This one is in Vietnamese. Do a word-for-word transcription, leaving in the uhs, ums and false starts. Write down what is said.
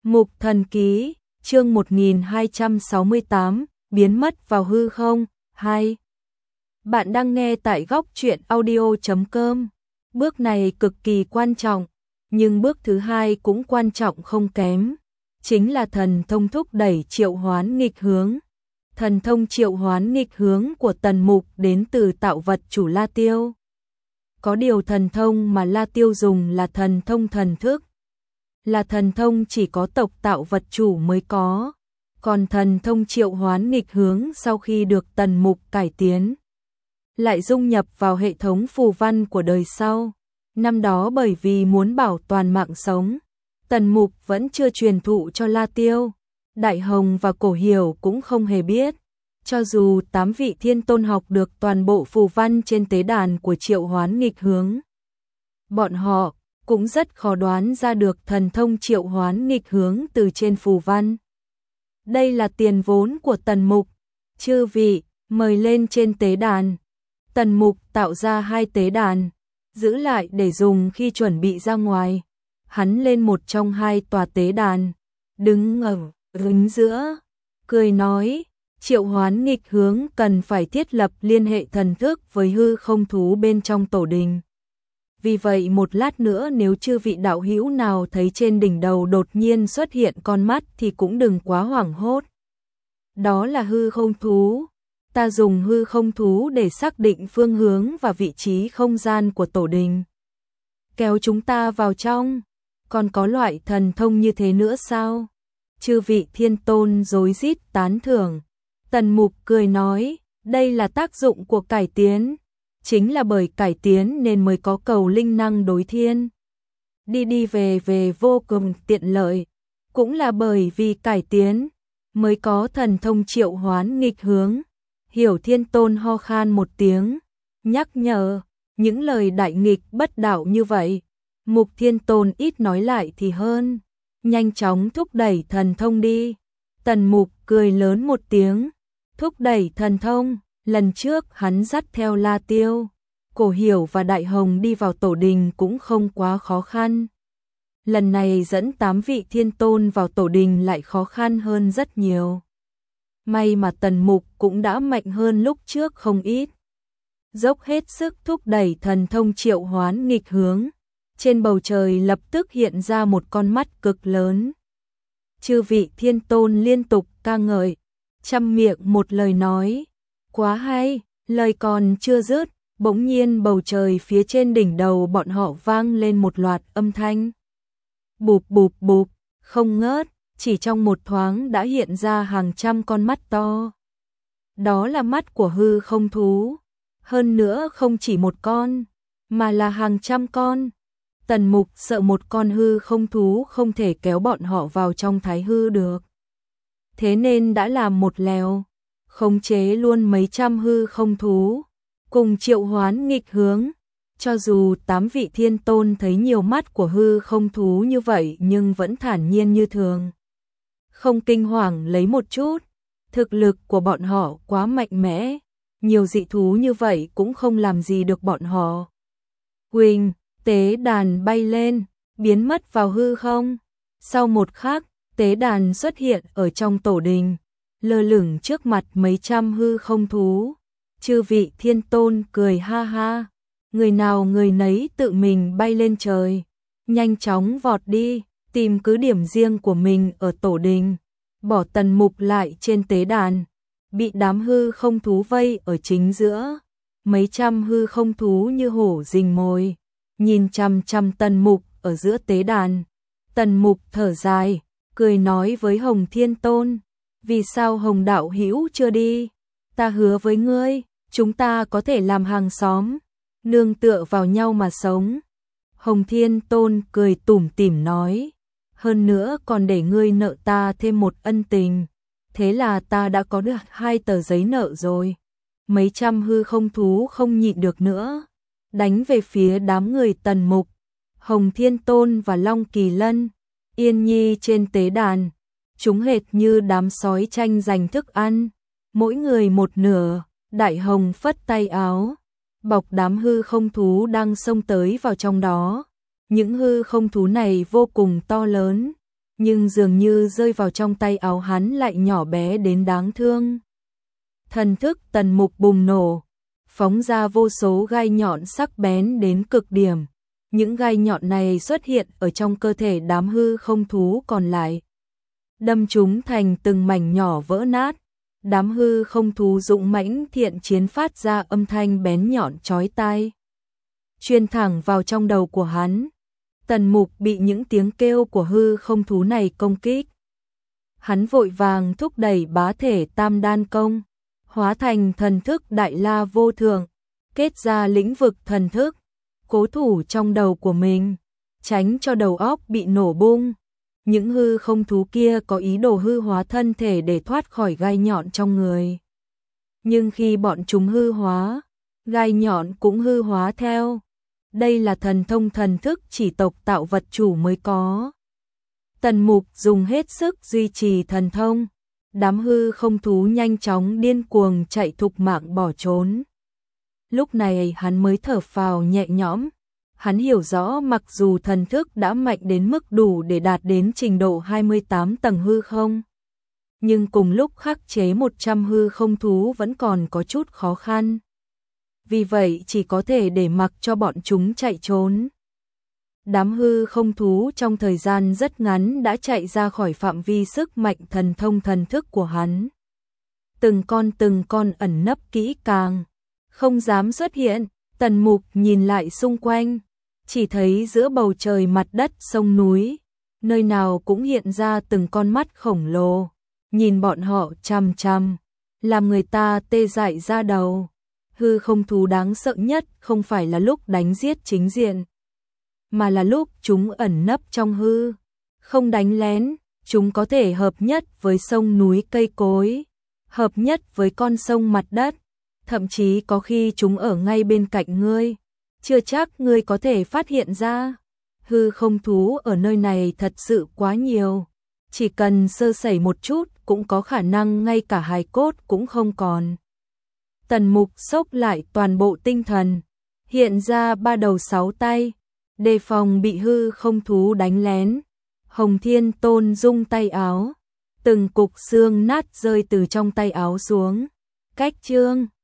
Mục Thần Ký, chương một nghìn hai trăm sáu mươi tám, biến mất vào hư không, hai. Bạn đang nghe tại góc truyện audio chấm com. Bước này cực kỳ quan trọng, nhưng bước thứ hai cũng quan trọng không kém, chính là thần thông thúc đẩy triệu hoán nghịch hướng. Thần thông triệu hoán nghịch hướng của Tần Mục đến từ tạo vật chủ La Tiêu. Có điều thần thông mà La Tiêu dùng là thần thông thần thức, là thần thông chỉ có tộc tạo vật chủ mới có, còn thần thông triệu hoán nghịch hướng sau khi được Tần Mục cải tiến, lại dung nhập vào hệ thống phù văn của đời sau. Năm đó bởi vì muốn bảo toàn mạng sống, Tần Mục vẫn chưa truyền thụ cho La Tiêu, Đại Hồng và Cổ Hiểu cũng không hề biết. Cho dù tám vị thiên tôn học được toàn bộ phù văn trên tế đàn của triệu hoán nghịch hướng, bọn họ cũng rất khó đoán ra được thần thông triệu hoán nghịch hướng từ trên phù văn. Đây là tiền vốn của Tần Mục. Chư vị, mời lên trên tế đàn. Tần Mục tạo ra hai tế đàn, giữ lại để dùng khi chuẩn bị ra ngoài. Hắn lên một trong hai tòa tế đàn, đứng ở hướng giữa, cười nói, triệu hoán nghịch hướng cần phải thiết lập liên hệ thần thức với hư không thú bên trong tổ đình. Vì vậy một lát nữa nếu chư vị đạo hữu nào thấy trên đỉnh đầu đột nhiên xuất hiện con mắt thì cũng đừng quá hoảng hốt. Đó là hư không thú. Ta dùng hư không thú để xác định phương hướng và vị trí không gian của tổ đình, kéo chúng ta vào trong. Còn có loại thần thông như thế nữa sao? Chư vị thiên tôn rối rít tán thưởng. Tần Mục cười nói, đây là tác dụng của cải tiến. Chính là bởi cải tiến nên mới có cầu linh năng đối thiên, đi đi về về vô cùng tiện lợi. Cũng là bởi vì cải tiến mới có thần thông triệu hoán nghịch hướng. Hiểu Thiên Tôn ho khan một tiếng, nhắc nhở, những lời đại nghịch bất đạo như vậy, Mục Thiên Tôn ít nói lại thì hơn, nhanh chóng thúc đẩy thần thông đi. Tần Mục cười lớn một tiếng, thúc đẩy thần thông. Lần trước hắn dắt theo La Tiêu, Cổ Hiểu và Đại Hồng đi vào tổ đình cũng không quá khó khăn. Lần này dẫn tám vị thiên tôn vào tổ đình lại khó khăn hơn rất nhiều. May mà Tần Mục cũng đã mạnh hơn lúc trước không ít. Dốc hết sức thúc đẩy thần thông triệu hoán nghịch hướng. Trên bầu trời lập tức hiện ra một con mắt cực lớn. Chư vị thiên tôn liên tục ca ngợi, trăm miệng một lời nói. Quá hay, lời còn chưa dứt, bỗng nhiên bầu trời phía trên đỉnh đầu bọn họ vang lên một loạt âm thanh. Bụp bụp bụp, không ngớt, chỉ trong một thoáng đã hiện ra hàng trăm con mắt to. Đó là mắt của hư không thú, hơn nữa không chỉ một con, mà là hàng trăm con. Tần Mục sợ một con hư không thú không thể kéo bọn họ vào trong thái hư được. Thế nên đã làm một lèo, khống chế luôn mấy trăm hư không thú, cùng triệu hoán nghịch hướng. Cho dù tám vị thiên tôn thấy nhiều mắt của hư không thú như vậy nhưng vẫn thản nhiên như thường, không kinh hoàng lấy một chút. Thực lực của bọn họ quá mạnh mẽ, nhiều dị thú như vậy cũng không làm gì được bọn họ. Huỳnh, tế đàn bay lên, biến mất vào hư không. Sau một khắc, tế đàn xuất hiện ở trong tổ đình, lơ lửng trước mặt mấy trăm hư không thú. Chư vị thiên tôn cười ha ha, người nào người nấy tự mình bay lên trời, nhanh chóng vọt đi, tìm cứ điểm riêng của mình ở tổ đình, bỏ Tần Mục lại trên tế đàn, bị đám hư không thú vây ở chính giữa. Mấy trăm hư không thú như hổ rình mồi, nhìn chằm chằm Tần Mục ở giữa tế đàn. Tần Mục thở dài, cười nói với Hồng Thiên Tôn, vì sao Hồng đạo hữu chưa đi? Ta hứa với ngươi, chúng ta có thể làm hàng xóm, nương tựa vào nhau mà sống. Hồng Thiên Tôn cười tủm tỉm nói, hơn nữa còn để ngươi nợ ta thêm một ân tình, thế là ta đã có được hai tờ giấy nợ rồi. Mấy trăm hư không thú không nhịn được nữa, đánh về phía đám người Tần Mục. Hồng Thiên Tôn và Long Kỳ Lân, Yên Nhi trên tế đàn, chúng hệt như đám sói tranh giành thức ăn, mỗi người một nửa. Đại Hồng phất tay áo, bọc đám hư không thú đang xông tới vào trong đó. Những hư không thú này vô cùng to lớn, nhưng dường như rơi vào trong tay áo hắn lại nhỏ bé đến đáng thương. Thần thức Tần Mục bùng nổ, phóng ra vô số gai nhọn sắc bén đến cực điểm. Những gai nhọn này xuất hiện ở trong cơ thể đám hư không thú còn lại, đâm chúng thành từng mảnh nhỏ vỡ nát. Đám hư không thú dũng mãnh thiện chiến phát ra âm thanh bén nhọn chói tai, truyền thẳng vào trong đầu của hắn. Tần Mục bị những tiếng kêu của hư không thú này công kích. Hắn vội vàng thúc đẩy bá thể tam đan công, hóa thành thần thức đại la vô thượng, kết ra lĩnh vực thần thức, cố thủ trong đầu của mình, tránh cho đầu óc bị nổ bung. Những hư không thú kia có ý đồ hư hóa thân thể để thoát khỏi gai nhọn trong người. Nhưng khi bọn chúng hư hóa, gai nhọn cũng hư hóa theo. Đây là thần thông thần thức chỉ tộc tạo vật chủ mới có. Tần Mục dùng hết sức duy trì thần thông. Đám hư không thú nhanh chóng điên cuồng chạy thục mạng bỏ trốn. Lúc này hắn mới thở phào nhẹ nhõm. Hắn hiểu rõ mặc dù thần thức đã mạnh đến mức đủ để đạt đến trình độ hai mươi tám tầng hư không, nhưng cùng lúc khắc chế một trăm hư không thú vẫn còn có chút khó khăn. Vì vậy chỉ có thể để mặc cho bọn chúng chạy trốn. Đám hư không thú trong thời gian rất ngắn đã chạy ra khỏi phạm vi sức mạnh thần thông thần thức của hắn. Từng con từng con ẩn nấp kỹ càng, không dám xuất hiện. Tần Mục nhìn lại xung quanh, chỉ thấy giữa bầu trời mặt đất sông núi, nơi nào cũng hiện ra từng con mắt khổng lồ, nhìn bọn họ chằm chằm, làm người ta tê dại da đầu. Hư không thú đáng sợ nhất không phải là lúc đánh giết chính diện, mà là lúc chúng ẩn nấp trong hư, không đánh lén. Chúng có thể hợp nhất với sông núi cây cối, hợp nhất với con sông mặt đất. Thậm chí có khi chúng ở ngay bên cạnh ngươi, chưa chắc ngươi có thể phát hiện ra. Hư không thú ở nơi này thật sự quá nhiều, chỉ cần sơ sẩy một chút cũng có khả năng ngay cả hài cốt cũng không còn. Tần Mục xốc lại toàn bộ tinh thần, hiện ra ba đầu sáu tay, đề phòng bị hư không thú đánh lén. Hồng Thiên Tôn rung tay áo, từng cục xương nát rơi từ trong tay áo xuống. Cách chương